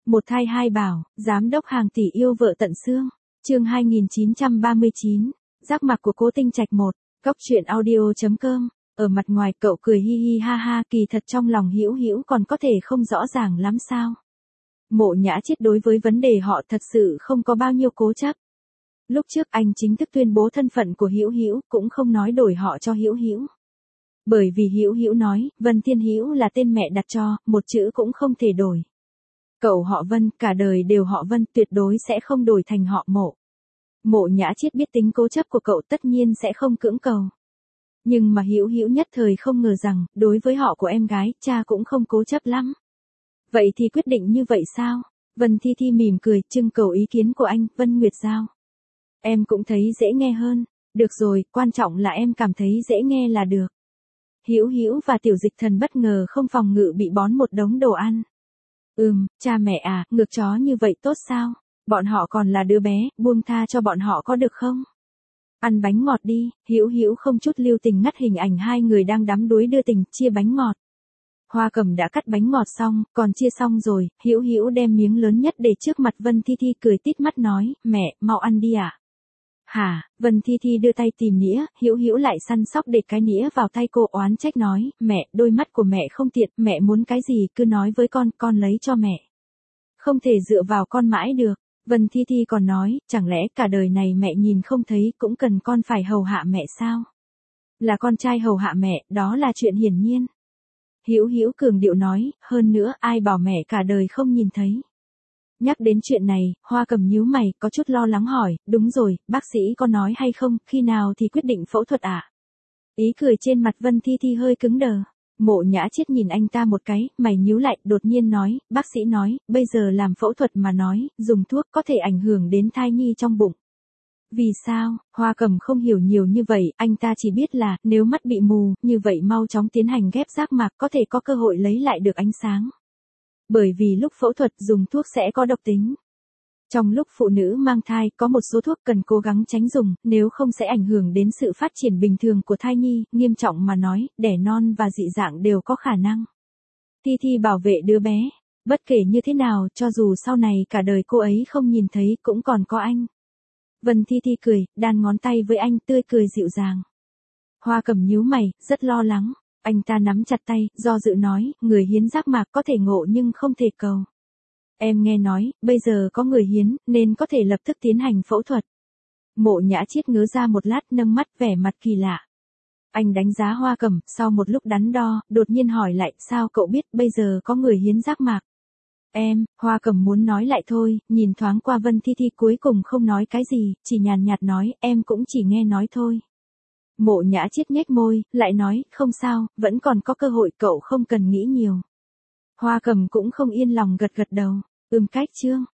Một thai hai bảo, giám đốc hàng tỷ yêu vợ tận xương. Chương 2939, giác mạc của Cố Tinh Trạch 1, góc truyện audio.com. Ở mặt ngoài cậu cười hi hi ha ha, kỳ thật trong lòng Hữu Hữu còn có thể không rõ ràng lắm sao? Mộ Nhã Chiết đối với vấn đề họ thật sự không có bao nhiêu cố chấp. Lúc trước anh chính thức tuyên bố thân phận của Hữu Hữu, cũng không nói đổi họ cho Hữu Hữu. Bởi vì Hữu Hữu nói, Vân Thiên Hữu là tên mẹ đặt cho, một chữ cũng không thể đổi. Cậu họ Vân, cả đời đều họ Vân, tuyệt đối sẽ không đổi thành họ Mộ. Mộ Nhã Chiết biết tính cố chấp của cậu tất nhiên sẽ không cưỡng cầu. Nhưng mà Hữu Hữu nhất thời không ngờ rằng, đối với họ của em gái, cha cũng không cố chấp lắm. Vậy thì quyết định như vậy sao? Vân Thi Thi mỉm cười, trưng cầu ý kiến của anh, Vân Nguyệt Giao. Em cũng thấy dễ nghe hơn. Được rồi, quan trọng là em cảm thấy dễ nghe là được. Hữu Hữu và Tiểu Dịch Thần bất ngờ không phòng ngự bị bón một đống đồ ăn. Cha mẹ à, ngược chó như vậy tốt sao? Bọn họ còn là đứa bé, buông tha cho bọn họ có được không? Ăn bánh ngọt đi. Hữu Hữu không chút lưu tình ngắt hình ảnh hai người đang đắm đuối đưa tình, chia bánh ngọt. Hoa Cầm đã cắt bánh ngọt xong, còn chia xong rồi, Hữu Hữu đem miếng lớn nhất để trước mặt Vân Thi Thi, cười tít mắt nói, mẹ, mau ăn đi ạ. Hả? Vân Thi Thi đưa tay tìm nĩa, Hữu Hữu lại săn sóc để cái nĩa vào tay cô, oán trách nói, mẹ, đôi mắt của mẹ không tiện, mẹ muốn cái gì cứ nói với con lấy cho mẹ. Không thể dựa vào con mãi được. Vân Thi Thi còn nói, chẳng lẽ cả đời này mẹ nhìn không thấy cũng cần con phải hầu hạ mẹ sao? Là con trai hầu hạ mẹ, đó là chuyện hiển nhiên. Hữu Hữu cường điệu nói, hơn nữa ai bảo mẹ cả đời không nhìn thấy. Nhắc đến chuyện này, Hoa Cầm nhíu mày, có chút lo lắng hỏi, đúng rồi, bác sĩ có nói hay không, khi nào thì quyết định phẫu thuật ạ? Ý cười trên mặt Vân Thi Thi hơi cứng đờ. Mộ Nhã Chiết nhìn anh ta một cái, mày nhíu lại, đột nhiên nói, bác sĩ nói, bây giờ làm phẫu thuật mà nói, dùng thuốc có thể ảnh hưởng đến thai nhi trong bụng. Vì sao? Hoa Cầm không hiểu nhiều như vậy, anh ta chỉ biết là, nếu mắt bị mù, như vậy mau chóng tiến hành ghép giác mạc có thể có cơ hội lấy lại được ánh sáng. Bởi vì lúc phẫu thuật dùng thuốc sẽ có độc tính. Trong lúc phụ nữ mang thai, có một số thuốc cần cố gắng tránh dùng, nếu không sẽ ảnh hưởng đến sự phát triển bình thường của thai nhi, nghiêm trọng mà nói, đẻ non và dị dạng đều có khả năng. Thi Thi bảo vệ đứa bé, bất kể như thế nào, cho dù sau này cả đời cô ấy không nhìn thấy cũng còn có anh. Vân Thi Thi cười, đan ngón tay với anh, tươi cười dịu dàng. Hoa Cầm nhíu mày, rất lo lắng. Anh ta nắm chặt tay, do dự nói, người hiến giác mạc có thể ngộ nhưng không thể cầu. Em nghe nói, bây giờ có người hiến, nên có thể lập tức tiến hành phẫu thuật. Mộ Nhã Chiết ngớ ra một lát, nâng mắt vẻ mặt kỳ lạ. Anh đánh giá Hoa Cầm, sau một lúc đắn đo, đột nhiên hỏi lại, sao cậu biết bây giờ có người hiến giác mạc? Hoa Cầm muốn nói lại thôi, nhìn thoáng qua Vân Thi Thi cuối cùng không nói cái gì, chỉ nhàn nhạt nói, em cũng chỉ nghe nói thôi. Mộ Nhã Chiết nhếch môi, lại nói, không sao, vẫn còn có cơ hội, cậu không cần nghĩ nhiều. Hoa Cầm cũng không yên lòng gật gật đầu, cách chương.